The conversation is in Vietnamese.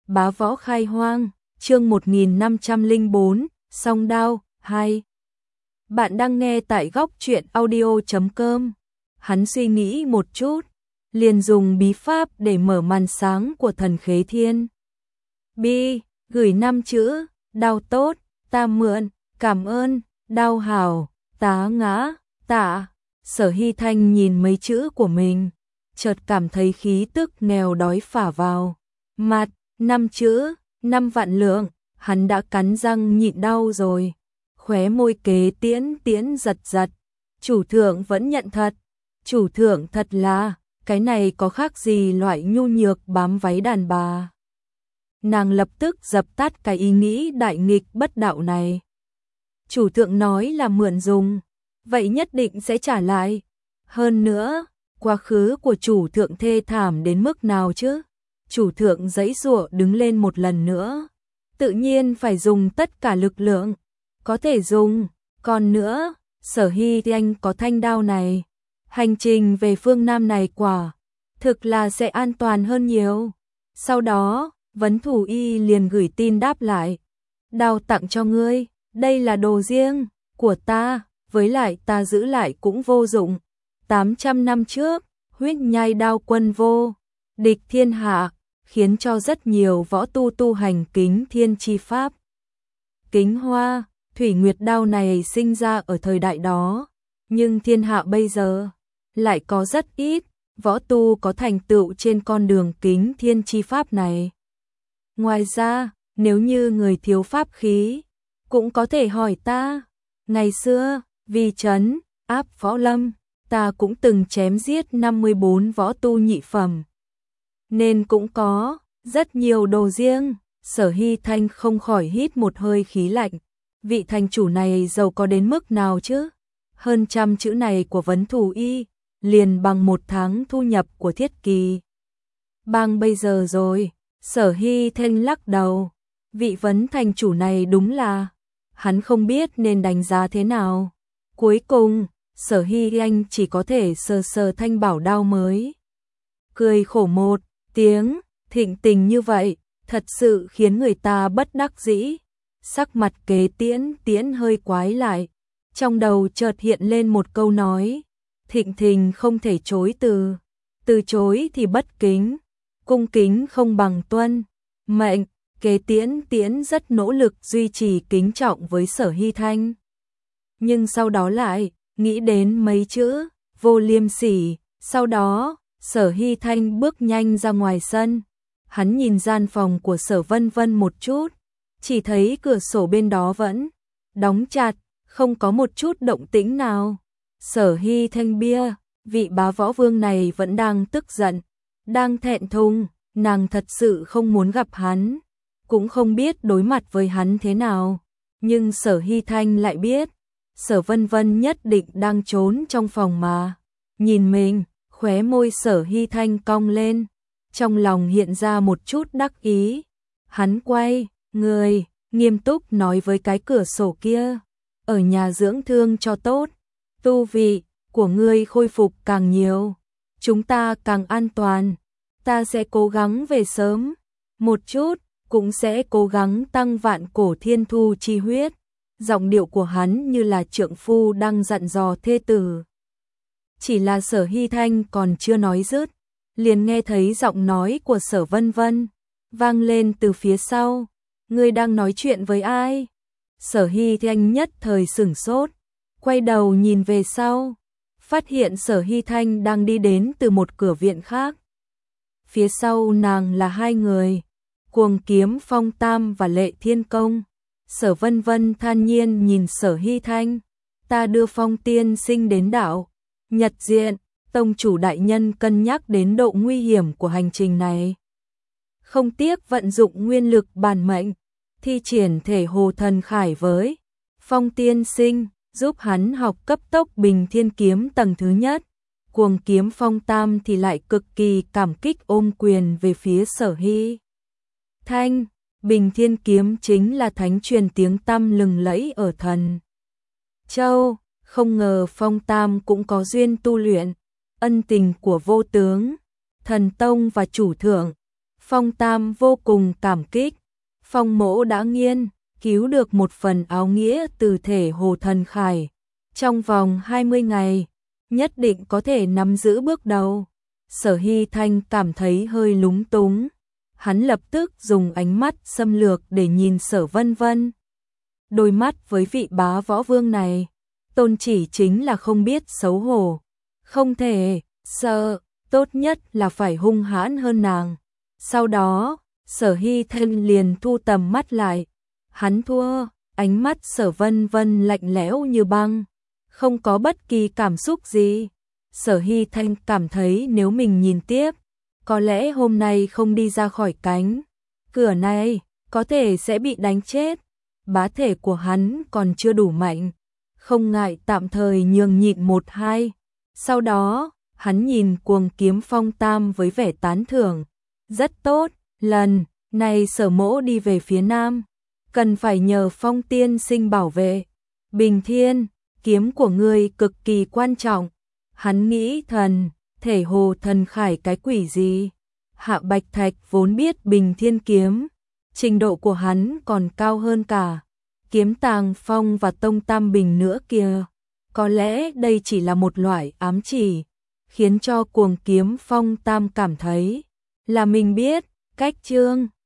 Bá võ khai hoang, chương 1504, song đao, 2. Bạn đang nghe tại góc truyện audio.com. Hắn suy nghĩ một chút, liền dùng bí pháp để mở màn sáng của thần khế thiên. Bi, gửi 5 chữ, đao tốt, ta mượn, cảm ơn, đao hảo, tá ngã, tạ. Sở Hy Thanh nhìn mấy chữ của mình, chợt cảm thấy khí tức nghèo đói phả vào mặt. 5 chữ, 5 vạn lượng, hắn đã cắn răng nhịn đau rồi. Khóe môi kế tiễn giật giật. Chủ thượng vẫn nhận thật. Chủ thượng thật là, cái này có khác gì loại nhu nhược bám váy đàn bà. Nàng lập tức dập tắt cái ý nghĩ đại nghịch bất đạo này. Chủ thượng nói là mượn dùng, vậy nhất định sẽ trả lại. Hơn nữa, quá khứ của chủ thượng thê thảm đến mức nào chứ? Chủ thượng giãy giụa đứng lên một lần nữa, tự nhiên phải dùng tất cả lực lượng có thể dùng. Còn nữa, Sở Hy Thanh có thanh đao này, hành trình về phương Nam này quả thực là sẽ an toàn hơn nhiều. Sau đó, Vấn Thủ Y liền gửi tin đáp lại, đao tặng cho ngươi, đây là đồ riêng của ta, với lại ta giữ lại cũng vô dụng. 800 năm trước, huyết nhai đao quân vô địch thiên hạ, khiến cho rất nhiều võ tu hành kính thiên chi pháp. Kính hoa, thủy nguyệt đao này sinh ra ở thời đại đó, nhưng thiên hạ bây giờ lại có rất ít võ tu có thành tựu trên con đường kính thiên chi pháp này. Ngoài ra, nếu như người thiếu pháp khí, cũng có thể hỏi ta. Ngày xưa, vì trấn áp võ lâm, ta cũng từng chém giết 54 võ tu nhị phẩm, nên cũng có rất nhiều đồ riêng. Sở Hy Thanh không khỏi hít một hơi khí lạnh. Vị thành chủ này giàu có đến mức nào chứ? Hơn 100 chữ này của Vấn Thủ Y, liền bằng 1 tháng thu nhập của Thiết Kỳ bang bây giờ rồi. Sở Hy Thanh lắc đầu. Vị Vấn thành chủ này đúng là, hắn không biết nên đánh giá thế nào. Cuối cùng, Sở Hy Thanh chỉ có thể sờ thanh bảo đao mới, cười khổ một tiếng. Thịnh tình như vậy, thật sự khiến người ta bất đắc dĩ. Sắc mặt kế tiễn hơi quái lại, trong đầu chợt hiện lên một câu nói, thịnh tình không thể chối từ chối thì bất kính, cung kính không bằng tuân mệnh. Kế tiễn rất nỗ lực duy trì kính trọng với Sở Hy Thanh, nhưng sau đó lại nghĩ đến mấy chữ vô liêm sỉ. Sau đó, Sở Hy Thanh bước nhanh ra ngoài sân. Hắn nhìn gian phòng của Sở Vân Vân một chút, chỉ thấy cửa sổ bên đó vẫn đóng chặt, không có một chút động tĩnh nào. Sở Hy Thanh bia, vị bá võ vương này vẫn đang tức giận, đang thẹn thùng. Nàng thật sự không muốn gặp hắn, cũng không biết đối mặt với hắn thế nào. Nhưng Sở Hy Thanh lại biết, Sở Vân Vân nhất định đang trốn trong phòng mà nhìn mình. Khóe môi Sở Hy Thanh cong lên, trong lòng hiện ra một chút đắc ý. Hắn quay người, nghiêm túc nói với cái cửa sổ kia, ở nhà dưỡng thương cho tốt, tu vị của ngươi khôi phục càng nhiều, chúng ta càng an toàn. Ta sẽ cố gắng về sớm một chút, cũng sẽ cố gắng tăng vạn cổ thiên thu chi huyết. Giọng điệu của hắn như là trượng phu đang dặn dò thê tử. Chỉ là Sở Hy Thanh còn chưa nói dứt, liền nghe thấy giọng nói của Sở Vân Vân vang lên từ phía sau. Ngươi đang nói chuyện với ai? Sở Hy Thanh nhất thời sửng sốt, quay đầu nhìn về sau, phát hiện Sở Hy Thanh đang đi đến từ một cửa viện khác. Phía sau nàng là 2 người, Cuồng Kiếm Phong Tam và Lệ Thiên Công. Sở Vân Vân than nhiên nhìn Sở Hy Thanh, ta đưa Phong tiên sinh đến đảo Nhật Diện, tông chủ đại nhân cân nhắc đến độ nguy hiểm của hành trình này, không tiếc vận dụng nguyên lực bản mệnh, thi triển thể hồ thần khải với Phong tiên sinh, giúp hắn học cấp tốc Bình Thiên Kiếm tầng thứ nhất. Cuồng Kiếm Phong Tam thì lại cực kỳ cảm kích ôm quyền về phía Sở Hy Thanh. Bình Thiên Kiếm chính là thánh truyền tiếng tăm lừng lẫy ở Thần Châu, không ngờ Phong Tam cũng có duyên tu luyện. Ân tình của vô tướng Thần Tông và chủ thượng Phong Tam vô cùng cảm kích. Phong mỗ đã nghiên cứu được một phần áo nghĩa từ thể Hồ Thần Khải. Trong vòng 20 ngày, nhất định có thể nắm giữ bước đầu. Sở Hy Thanh cảm thấy hơi lúng túng. Hắn lập tức dùng ánh mắt xâm lược để nhìn Sở Vân Vân. Đôi mắt với vị bá võ vương này, tôn chỉ chính là không biết xấu hổ. Không thể sợ, tốt nhất là phải hung hãn hơn nàng. Sau đó, Sở Hy Thanh liền thu tầm mắt lại. Hắn thua, ánh mắt Sở Vân Vân lạnh lẽo như băng, không có bất kỳ cảm xúc gì. Sở Hy Thanh cảm thấy nếu mình nhìn tiếp, có lẽ hôm nay không đi ra khỏi cánh cửa này, có thể sẽ bị đánh chết. Bá thể của hắn còn chưa đủ mạnh, không ngại tạm thời nhường nhịn 1-2. Sau đó, hắn nhìn Cuồng Kiếm Phong Tam với vẻ tán thưởng. Rất tốt, lần này Sở mỗ đi về phía nam, cần phải nhờ Phong tiên sinh bảo vệ. Bình Thiên, kiếm của ngươi cực kỳ quan trọng. Hắn nghĩ thầm, thể Hồ Thần Khải cái quỷ gì? Hạ Bạch Thạch vốn biết Bình Thiên kiếm, trình độ của hắn còn cao hơn cả Kiếm Tàng Phong và Tông Tam Bình nữa kìa. Có lẽ đây chỉ là một loại ám chỉ, khiến cho Cuồng Kiếm Phong Tam cảm thấy là mình biết cách chương